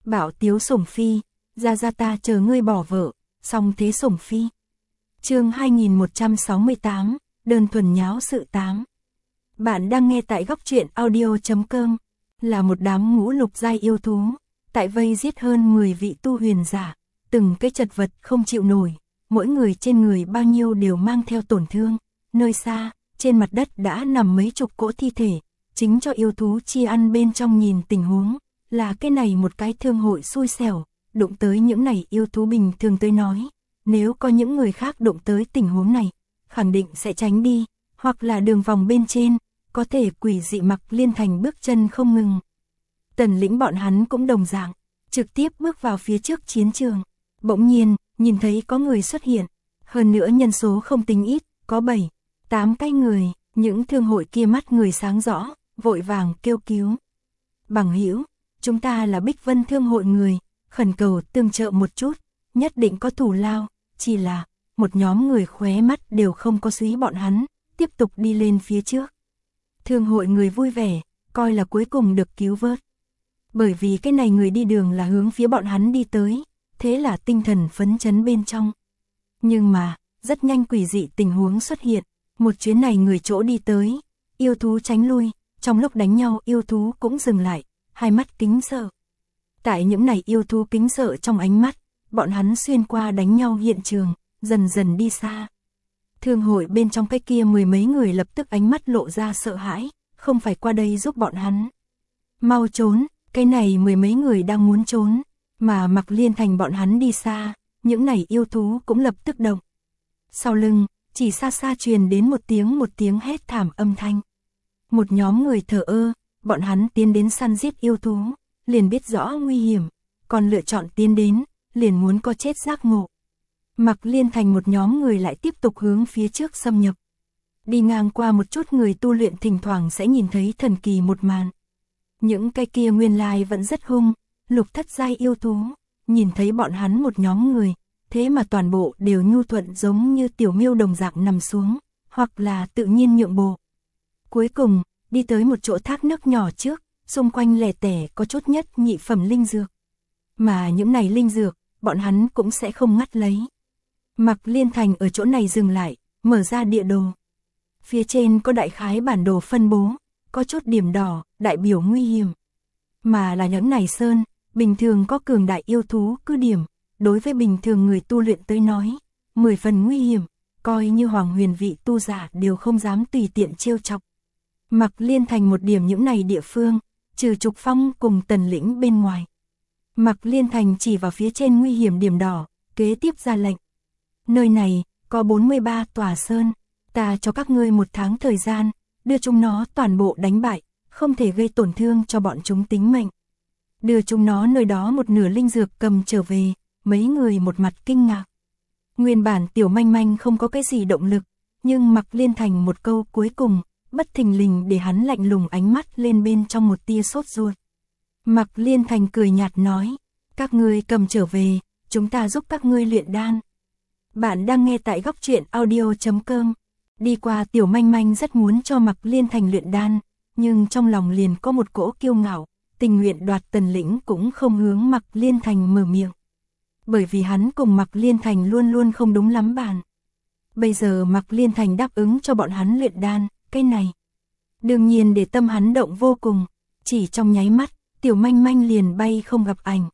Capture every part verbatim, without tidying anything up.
Bảo tiếu sủng phi, ra ra ta chờ ngươi bỏ vợ, song thế sủng phi. Chương hai nghìn một trăm sáu mươi tám, đơn thuần nháo sự tám. Bạn đang nghe tại góc truyện audio chấm com, là một đám ngũ lục giai yêu thú, tại vây giết hơn mười vị tu huyền giả, từng cái chật vật không chịu nổi, mỗi người trên người bao nhiêu đều mang theo tổn thương, nơi xa, trên mặt đất đã nằm mấy chục cỗ thi thể, chính cho yêu thú chia ăn bên trong nhìn tình huống, là cái này một cái thương hội xui xẻo, đụng tới những này yêu thú bình thường tới nói, nếu có những người khác đụng tới tình huống này, khẳng định sẽ tránh đi, hoặc là đường vòng bên trên, có thể quỷ dị Mặc Liên Thành bước chân không ngừng. Tần Lĩnh bọn hắn cũng đồng dạng, trực tiếp bước vào phía trước chiến trường, bỗng nhiên, nhìn thấy có người xuất hiện, hơn nữa nhân số không tính ít, có bảy, tám cái người, những thương hội kia mắt người sáng rõ, vội vàng kêu cứu. Bằng hữu, chúng ta là Bích Vân thương hội người, khẩn cầu tương trợ một chút, nhất định có thù lao, chỉ là, một nhóm người khóe mắt đều không có suý bọn hắn, tiếp tục đi lên phía trước. Thương hội người vui vẻ, coi là cuối cùng được cứu vớt. Bởi vì cái này người đi đường là hướng phía bọn hắn đi tới, thế là tinh thần phấn chấn bên trong. Nhưng mà, rất nhanh quỷ dị tình huống xuất hiện, một chuyến này người chỗ đi tới, yêu thú tránh lui, trong lúc đánh nhau yêu thú cũng dừng lại, hai mắt kính sợ. Tại những này yêu thú kính sợ trong ánh mắt, bọn hắn xuyên qua đánh nhau hiện trường, dần dần đi xa. Thương hội bên trong cái kia mười mấy người lập tức ánh mắt lộ ra sợ hãi, không phải qua đây giúp bọn hắn. Mau trốn, cái này mười mấy người đang muốn trốn, mà Mặc Liên Thành bọn hắn đi xa, những này yêu thú cũng lập tức động. Sau lưng, chỉ xa xa truyền đến một tiếng một tiếng hét thảm âm thanh. Một nhóm người thờ ơ, bọn hắn tiến đến săn giết yêu thú, liền biết rõ nguy hiểm, còn lựa chọn tiến đến, liền muốn có chết giác ngộ. Mặc Liên Thành một nhóm người lại tiếp tục hướng phía trước xâm nhập. Đi ngang qua một chút người tu luyện thỉnh thoảng sẽ nhìn thấy thần kỳ một màn. Những cái kia nguyên lai vẫn rất hung, lục thất giai yêu thú, nhìn thấy bọn hắn một nhóm người, thế mà toàn bộ đều nhu thuận giống như tiểu miêu đồng dạng nằm xuống, hoặc là tự nhiên nhượng bộ. Cuối cùng, đi tới một chỗ thác nước nhỏ trước, xung quanh lẻ tẻ có chút nhất nhị phẩm linh dược. Mà những này linh dược, bọn hắn cũng sẽ không ngắt lấy. Mặc Liên Thành ở chỗ này dừng lại, mở ra địa đồ. Phía trên có đại khái bản đồ phân bố, có chút điểm đỏ, đại biểu nguy hiểm. Mà là những này sơn, bình thường có cường đại yêu thú cứ điểm, đối với bình thường người tu luyện tới nói, mười phần nguy hiểm, coi như hoàng huyền vị tu giả đều không dám tùy tiện trêu chọc. Mặc Liên Thành một điểm những này địa phương, trừ Trục Phong cùng Tần Lĩnh bên ngoài. Mặc Liên Thành chỉ vào phía trên nguy hiểm điểm đỏ, kế tiếp ra lệnh. Nơi này, có bốn mươi ba tòa sơn, ta cho các ngươi một tháng thời gian, đưa chúng nó toàn bộ đánh bại, không thể gây tổn thương cho bọn chúng tính mệnh. Đưa chúng nó nơi đó một nửa linh dược cầm trở về, mấy người một mặt kinh ngạc. Nguyên bản Tiểu Manh Manh không có cái gì động lực, nhưng Mặc Liên Thành một câu cuối cùng, bất thình lình để hắn lạnh lùng ánh mắt lên bên trong một tia sốt ruột. Mặc Liên Thành cười nhạt nói, các ngươi cầm trở về, chúng ta giúp các ngươi luyện đan. Bạn đang nghe tại góc truyện audio chấm com. Đi qua Tiểu Manh Manh rất muốn cho Mặc Liên Thành luyện đan, nhưng trong lòng liền có một cỗ kiêu ngạo, tình nguyện đoạt Tần Lĩnh cũng không hướng Mặc Liên Thành mở miệng. Bởi vì hắn cùng Mặc Liên Thành luôn luôn không đúng lắm bàn. Bây giờ Mặc Liên Thành đáp ứng cho bọn hắn luyện đan, cái này đương nhiên để tâm hắn động vô cùng, chỉ trong nháy mắt, Tiểu Manh Manh liền bay không gặp ảnh.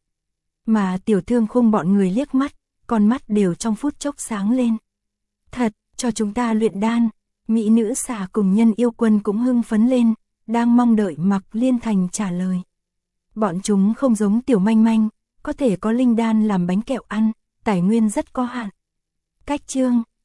Mà Tiểu Thương Khung bọn người liếc mắt, con mắt đều trong phút chốc sáng lên. Thật, cho chúng ta luyện đan, mỹ nữ xà cùng Nhân Yêu Quân cũng hưng phấn lên, đang mong đợi Mặc Liên Thành trả lời. Bọn chúng không giống Tiểu Manh Manh, có thể có linh đan làm bánh kẹo ăn, tài nguyên rất có hạn. Cách chương